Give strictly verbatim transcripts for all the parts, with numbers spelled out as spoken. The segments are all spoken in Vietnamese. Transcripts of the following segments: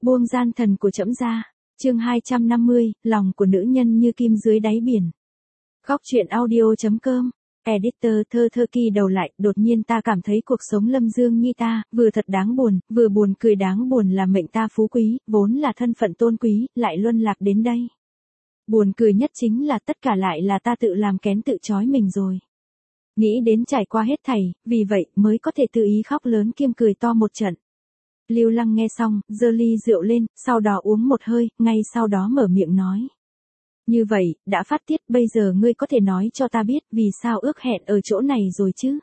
Buông gian thần của trẫm ra. Chương hai trăm năm mươi, lòng của nữ nhân như kim dưới đáy biển. Góc truyện audio chấm com. Editor thơ thơ kỳ đầu lại, đột nhiên ta cảm thấy cuộc sống Lâm Dương Nhi ta, vừa thật đáng buồn, vừa buồn cười. Đáng buồn là mệnh ta phú quý, vốn là thân phận tôn quý, lại luân lạc đến đây. Buồn cười nhất chính là tất cả lại là ta tự làm kén tự trói mình rồi. Nghĩ đến trải qua hết thảy, vì vậy mới có thể tự ý khóc lớn kiêm cười to một trận. Lưu Lăng nghe xong, giơ ly rượu lên, sau đó uống một hơi, ngay sau đó mở miệng nói. Như vậy, đã phát tiết, bây giờ ngươi có thể nói cho ta biết vì sao ước hẹn ở chỗ này rồi chứ?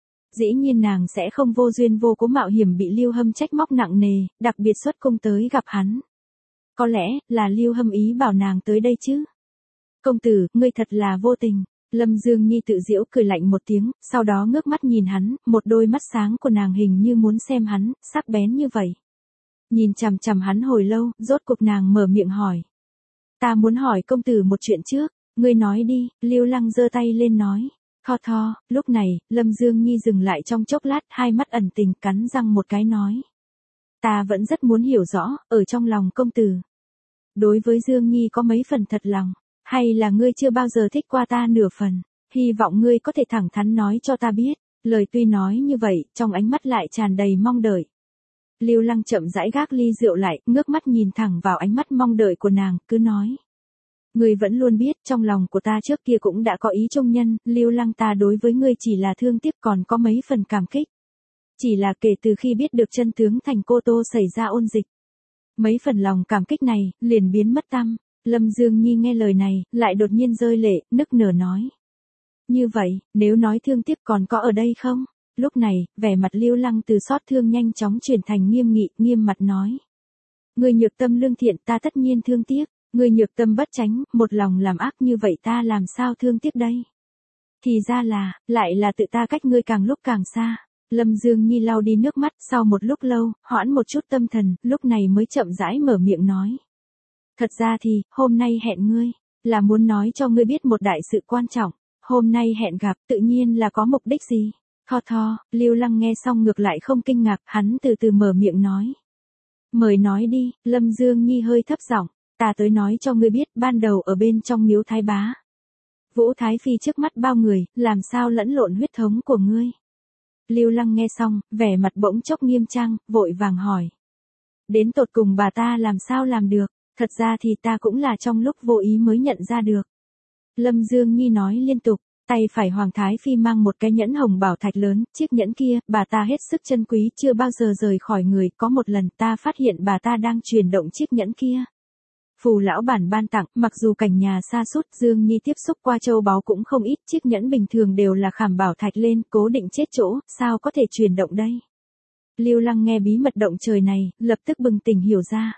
Dĩ nhiên nàng sẽ không vô duyên vô cố mạo hiểm bị Lưu Hâm trách móc nặng nề, đặc biệt xuất cung tới gặp hắn. Có lẽ, là Lưu Hâm ý bảo nàng tới đây chứ? Công tử, ngươi thật là vô tình. Lâm Dương Nhi tự giễu cười lạnh một tiếng, sau đó ngước mắt nhìn hắn, một đôi mắt sáng của nàng hình như muốn xem hắn, sắc bén như vậy. Nhìn chằm chằm hắn hồi lâu, rốt cuộc nàng mở miệng hỏi. Ta muốn hỏi công tử một chuyện trước, ngươi nói đi. Lưu Lăng giơ tay lên nói. Tho tho, lúc này, Lâm Dương Nhi dừng lại trong chốc lát, hai mắt ẩn tình cắn răng một cái nói. Ta vẫn rất muốn hiểu rõ, ở trong lòng công tử. Đối với Dương Nhi có mấy phần thật lòng. Hay là ngươi chưa bao giờ thích qua ta nửa phần, hy vọng ngươi có thể thẳng thắn nói cho ta biết. Lời tuy nói như vậy, trong ánh mắt lại tràn đầy mong đợi. Lưu Lăng chậm rãi gác ly rượu lại, ngước mắt nhìn thẳng vào ánh mắt mong đợi của nàng, cứ nói. Ngươi vẫn luôn biết, trong lòng của ta trước kia cũng đã có ý trung nhân, Lưu Lăng ta đối với ngươi chỉ là thương tiếc còn có mấy phần cảm kích. Chỉ là kể từ khi biết được chân tướng thành Cô Tô xảy ra ôn dịch. Mấy phần lòng cảm kích này, liền biến mất tăm. Lâm Dương Nhi nghe lời này, lại đột nhiên rơi lệ, nức nở nói. Như vậy, nếu nói thương tiếc còn có ở đây không? Lúc này, vẻ mặt Lưu Lăng từ xót thương nhanh chóng chuyển thành nghiêm nghị, nghiêm mặt nói. Người nhược tâm lương thiện ta tất nhiên thương tiếc, người nhược tâm bất tránh, một lòng làm ác như vậy ta làm sao thương tiếc đây? Thì ra là, lại là tự ta cách ngươi càng lúc càng xa. Lâm Dương Nhi lau đi nước mắt, sau một lúc lâu, hoãn một chút tâm thần, lúc này mới chậm rãi mở miệng nói. Thật ra thì, hôm nay hẹn ngươi, là muốn nói cho ngươi biết một đại sự quan trọng. Hôm nay hẹn gặp, tự nhiên là có mục đích gì? Tho tho, Lưu Lăng nghe xong ngược lại không kinh ngạc, hắn từ từ mở miệng nói. Mời nói đi. Lâm Dương Nhi hơi thấp giọng, ta tới nói cho ngươi biết, ban đầu ở bên trong miếu Thái Bá. Vũ Thái Phi trước mắt bao người, làm sao lẫn lộn huyết thống của ngươi? Lưu Lăng nghe xong, vẻ mặt bỗng chốc nghiêm trang, vội vàng hỏi. Đến tột cùng bà ta làm sao làm được? Thật ra thì ta cũng là trong lúc vô ý mới nhận ra được. Lâm Dương Nhi nói liên tục, tay phải Hoàng Thái Phi mang một cái nhẫn hồng bảo thạch lớn, chiếc nhẫn kia, bà ta hết sức chân quý chưa bao giờ rời khỏi người, có một lần ta phát hiện bà ta đang chuyển động chiếc nhẫn kia. Phù lão bản ban tặng, mặc dù cảnh nhà xa sút Dương Nhi tiếp xúc qua châu báu cũng không ít, chiếc nhẫn bình thường đều là khảm bảo thạch lên, cố định chết chỗ, sao có thể chuyển động đây? Lưu Lăng nghe bí mật động trời này, lập tức bừng tỉnh hiểu ra.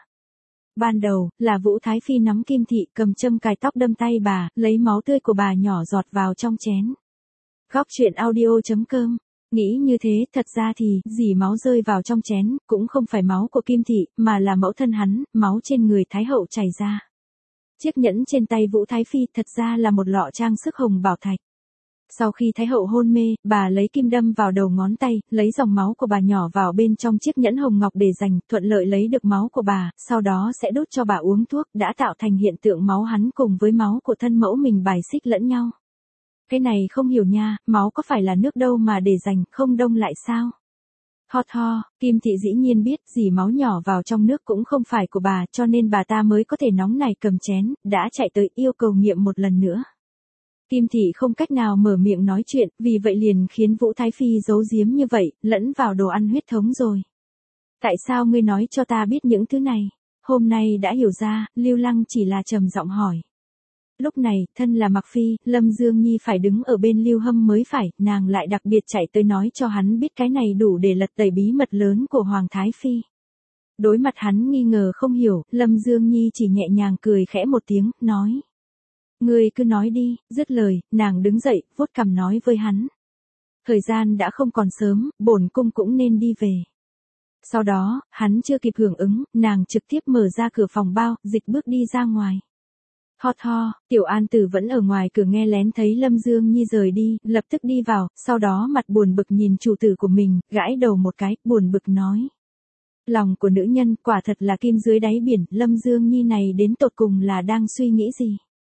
Ban đầu, là Vũ Thái Phi nắm kim thị cầm châm cài tóc đâm tay bà, lấy máu tươi của bà nhỏ giọt vào trong chén. Góc truyện audio chấm com. Nghĩ như thế, thật ra thì, dì máu rơi vào trong chén, cũng không phải máu của kim thị, mà là mẫu thân hắn, máu trên người Thái hậu chảy ra. Chiếc nhẫn trên tay Vũ Thái Phi thật ra là một lọ trang sức hồng bảo thạch. Sau khi Thái hậu hôn mê, bà lấy kim đâm vào đầu ngón tay, lấy dòng máu của bà nhỏ vào bên trong chiếc nhẫn hồng ngọc để dành, thuận lợi lấy được máu của bà, sau đó sẽ đút cho bà uống thuốc, đã tạo thành hiện tượng máu hắn cùng với máu của thân mẫu mình bài xích lẫn nhau. Cái này không hiểu nha, máu có phải là nước đâu mà để dành, không đông lại sao? Tho tho, Kim thị dĩ nhiên biết dì máu nhỏ vào trong nước cũng không phải của bà, cho nên bà ta mới có thể nóng này cầm chén, đã chạy tới yêu cầu nghiệm một lần nữa. Kim thị không cách nào mở miệng nói chuyện, vì vậy liền khiến Vũ Thái Phi giấu giếm như vậy, lẫn vào đồ ăn huyết thống rồi. Tại sao ngươi nói cho ta biết những thứ này? Hôm nay đã hiểu ra, Lưu Lăng chỉ là trầm giọng hỏi. Lúc này, thân là Mặc Phi, Lâm Dương Nhi phải đứng ở bên Lưu Hâm mới phải, nàng lại đặc biệt chạy tới nói cho hắn biết cái này đủ để lật tẩy bí mật lớn của Hoàng Thái Phi. Đối mặt hắn nghi ngờ không hiểu, Lâm Dương Nhi chỉ nhẹ nhàng cười khẽ một tiếng, nói. Ngươi cứ nói đi, dứt lời, nàng đứng dậy, vuốt cằm nói với hắn. Thời gian đã không còn sớm, bổn cung cũng nên đi về. Sau đó, hắn chưa kịp hưởng ứng, nàng trực tiếp mở ra cửa phòng bao, dịch bước đi ra ngoài. Tho tho, Tiểu An Tử vẫn ở ngoài cửa nghe lén thấy Lâm Dương Nhi rời đi, lập tức đi vào, sau đó mặt buồn bực nhìn chủ tử của mình, gãi đầu một cái, buồn bực nói. Lòng của nữ nhân quả thật là kim dưới đáy biển, Lâm Dương Nhi này đến tột cùng là đang suy nghĩ gì?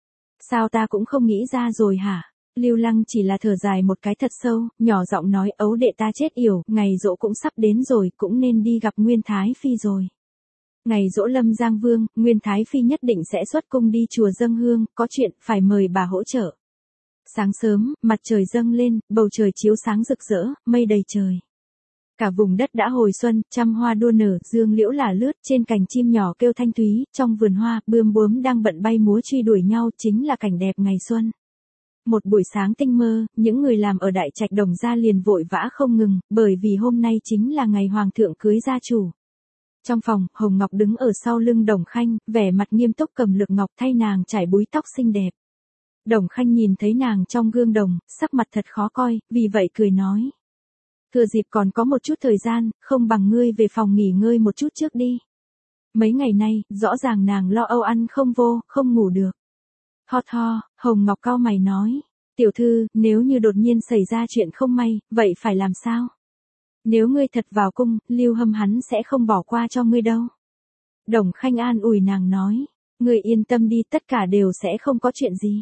Sao ta cũng không nghĩ ra rồi hả? Lưu Lăng chỉ là thở dài một cái thật sâu, nhỏ giọng nói ấu đệ ta chết yểu, ngày giỗ cũng sắp đến rồi, cũng nên đi gặp Nguyên Thái Phi rồi. Ngày giỗ Lâm Giang Vương, Nguyên Thái Phi nhất định sẽ xuất cung đi chùa dâng hương, có chuyện phải mời bà hỗ trợ. Sáng sớm, mặt trời dâng lên, bầu trời chiếu sáng rực rỡ, mây đầy trời. Cả vùng đất đã hồi xuân, trăm hoa đua nở, dương liễu là lướt, trên cành chim nhỏ kêu thanh thúy, trong vườn hoa, bươm bướm đang bận bay múa truy đuổi nhau, chính là cảnh đẹp ngày xuân. Một buổi sáng tinh mơ, những người làm ở Đại Trạch Đồng gia liền vội vã không ngừng, bởi vì hôm nay chính là ngày hoàng thượng cưới gia chủ. Trong phòng, Hồng Ngọc đứng ở sau lưng Đồng Khanh, vẻ mặt nghiêm túc cầm lược ngọc thay nàng trải búi tóc xinh đẹp. Đồng Khanh nhìn thấy nàng trong gương đồng, sắc mặt thật khó coi, vì vậy cười nói. Thừa dịp còn có một chút thời gian, không bằng ngươi về phòng nghỉ ngơi một chút trước đi. Mấy ngày nay, rõ ràng nàng lo âu ăn không vô, không ngủ được. Tho tho, Hồng Ngọc cau mày nói. Tiểu thư, nếu như đột nhiên xảy ra chuyện không may, vậy phải làm sao? Nếu ngươi thật vào cung, Lưu Hâm hắn sẽ không bỏ qua cho ngươi đâu. Đồng Khanh an ủi nàng nói. Ngươi yên tâm đi, tất cả đều sẽ không có chuyện gì.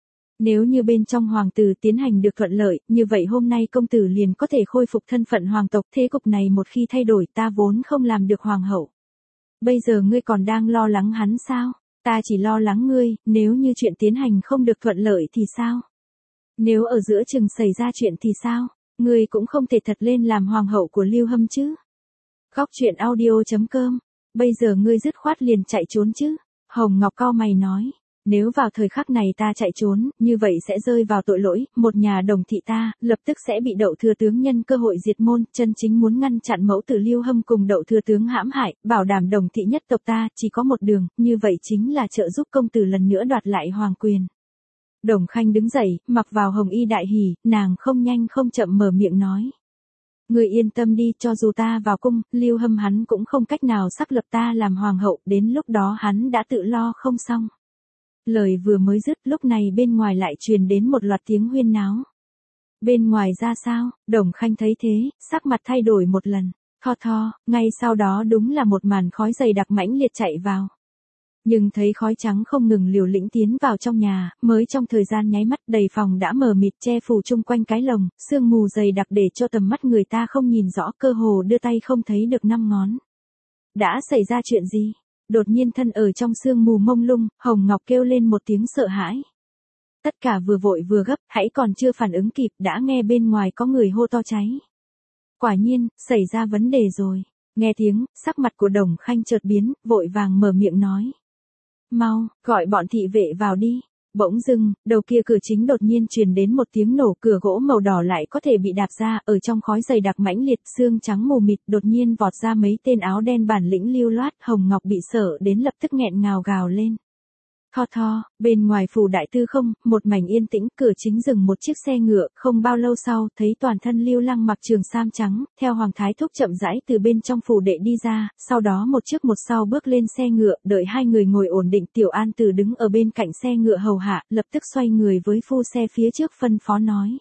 Nếu như bên trong hoàng tử tiến hành được thuận lợi, như vậy hôm nay công tử liền có thể khôi phục thân phận hoàng tộc. Thế cục này một khi thay đổi, ta vốn không làm được hoàng hậu. Bây giờ ngươi còn đang lo lắng hắn sao? Ta chỉ lo lắng ngươi, nếu như chuyện tiến hành không được thuận lợi thì sao? Nếu ở giữa chừng xảy ra chuyện thì sao? Ngươi cũng không thể thật lên làm hoàng hậu của Lưu Hâm chứ? Góc truyện audio chấm com. Bây giờ ngươi dứt khoát liền chạy trốn chứ? Hồng Ngọc cau mày nói. Nếu vào thời khắc này ta chạy trốn, như vậy sẽ rơi vào tội lỗi, một nhà Đồng thị ta, lập tức sẽ bị Đậu thừa tướng nhân cơ hội diệt môn, chân chính muốn ngăn chặn mẫu tử Lưu Hâm cùng Đậu thừa tướng hãm hại, bảo đảm Đồng thị nhất tộc ta, chỉ có một đường, như vậy chính là trợ giúp công tử lần nữa đoạt lại hoàng quyền. Đồng Khanh đứng dậy, mặc vào hồng y đại hỉ, nàng không nhanh không chậm mở miệng nói. Ngươi yên tâm đi, cho dù ta vào cung, Lưu Hâm hắn cũng không cách nào xác lập ta làm hoàng hậu, đến lúc đó hắn đã tự lo không xong. Lời vừa mới dứt, lúc này bên ngoài lại truyền đến một loạt tiếng huyên náo. Bên ngoài ra sao? Đồng Khanh thấy thế, sắc mặt thay đổi một lần. Tho tho, ngay sau đó đúng là một màn khói dày đặc mãnh liệt chạy vào. Nhưng thấy khói trắng không ngừng liều lĩnh tiến vào trong nhà, mới trong thời gian nháy mắt đầy phòng đã mờ mịt che phủ chung quanh cái lồng, sương mù dày đặc để cho tầm mắt người ta không nhìn rõ, cơ hồ đưa tay không thấy được năm ngón. Đã xảy ra chuyện gì? Đột nhiên thân ở trong sương mù mông lung, Hồng Ngọc kêu lên một tiếng sợ hãi. Tất cả vừa vội vừa gấp, hãy còn chưa phản ứng kịp, đã nghe bên ngoài có người hô to cháy. Quả nhiên, xảy ra vấn đề rồi. Nghe tiếng, sắc mặt của Đồng Khanh chợt biến, vội vàng mở miệng nói. Mau, gọi bọn thị vệ vào đi. Bỗng dưng, đầu kia cửa chính đột nhiên truyền đến một tiếng nổ, cửa gỗ màu đỏ lại có thể bị đạp ra, ở trong khói dày đặc mãnh liệt, xương trắng mù mịt, đột nhiên vọt ra mấy tên áo đen bản lĩnh lưu loát, Hồng Ngọc bị sợ đến lập tức nghẹn ngào gào lên. Tho tho, bên ngoài phủ đại tư không, một mảnh yên tĩnh, cửa chính dừng một chiếc xe ngựa, không bao lâu sau, thấy toàn thân Lưu Lăng mặc trường sam trắng, theo Hoàng Thái Thúc chậm rãi từ bên trong phủ đệ đi ra, sau đó một trước một sau bước lên xe ngựa, đợi hai người ngồi ổn định, Tiểu An Từ đứng ở bên cạnh xe ngựa hầu hạ, lập tức xoay người với phu xe phía trước phân phó nói.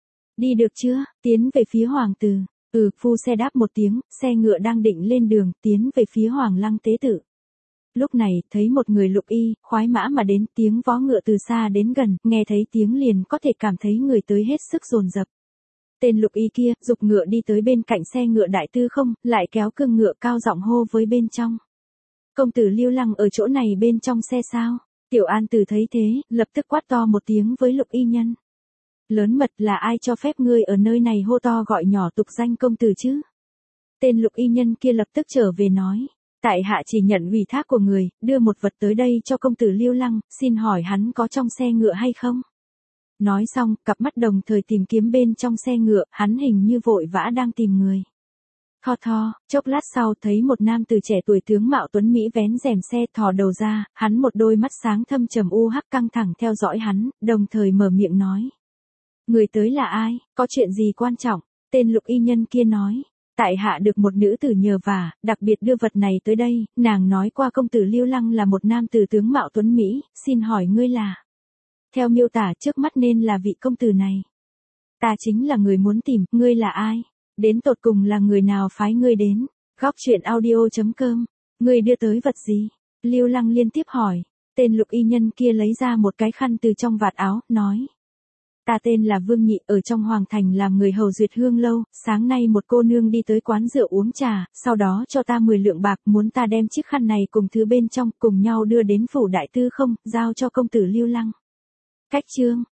Đi được chưa, tiến về phía Hoàng Từ. Ừ, phu xe đáp một tiếng, xe ngựa đang định lên đường, tiến về phía Hoàng Lăng tế tự. Lúc này, thấy một người lục y, khoái mã mà đến, tiếng vó ngựa từ xa đến gần, nghe thấy tiếng liền có thể cảm thấy người tới hết sức dồn dập. Tên lục y kia, giục ngựa đi tới bên cạnh xe ngựa đại tư không, lại kéo cương ngựa cao giọng hô với bên trong. Công tử Lưu Lăng ở chỗ này bên trong xe sao? Tiểu An Từ thấy thế, lập tức quát to một tiếng với lục y nhân. Lớn mật, là ai cho phép ngươi ở nơi này hô to gọi nhỏ tục danh công tử chứ? Tên lục y nhân kia lập tức trở về nói. Tại hạ chỉ nhận ủy thác của người, đưa một vật tới đây cho công tử Lưu Lăng, xin hỏi hắn có trong xe ngựa hay không? Nói xong, cặp mắt đồng thời tìm kiếm bên trong xe ngựa, hắn hình như vội vã đang tìm người. Tho tho, chốc lát sau thấy một nam từ trẻ tuổi tướng mạo tuấn Mỹ vén rèm xe thò đầu ra, hắn một đôi mắt sáng thâm trầm u hắc căng thẳng theo dõi hắn, đồng thời mở miệng nói. Người tới là ai, có chuyện gì quan trọng? Tên lục y nhân kia nói. Tại hạ được một nữ tử nhờ vả, đặc biệt đưa vật này tới đây, nàng nói qua công tử Lưu Lăng là một nam tử tướng mạo tuấn Mỹ, xin hỏi ngươi là. Theo miêu tả trước mắt nên là vị công tử này. Ta chính là người muốn tìm, ngươi là ai? Đến tột cùng là người nào phái ngươi đến? Góc chuyện audio chấm com. Người đưa tới vật gì? Lưu Lăng liên tiếp hỏi. Tên lục y nhân kia lấy ra một cái khăn từ trong vạt áo, nói. Ta tên là Vương Nhị, ở trong Hoàng Thành làm người hầu duyệt hương lâu, sáng nay một cô nương đi tới quán rượu uống trà, sau đó cho ta mười lượng bạc, muốn ta đem chiếc khăn này cùng thứ bên trong, cùng nhau đưa đến phủ đại tư không, giao cho công tử Lưu Lăng. Cách chương.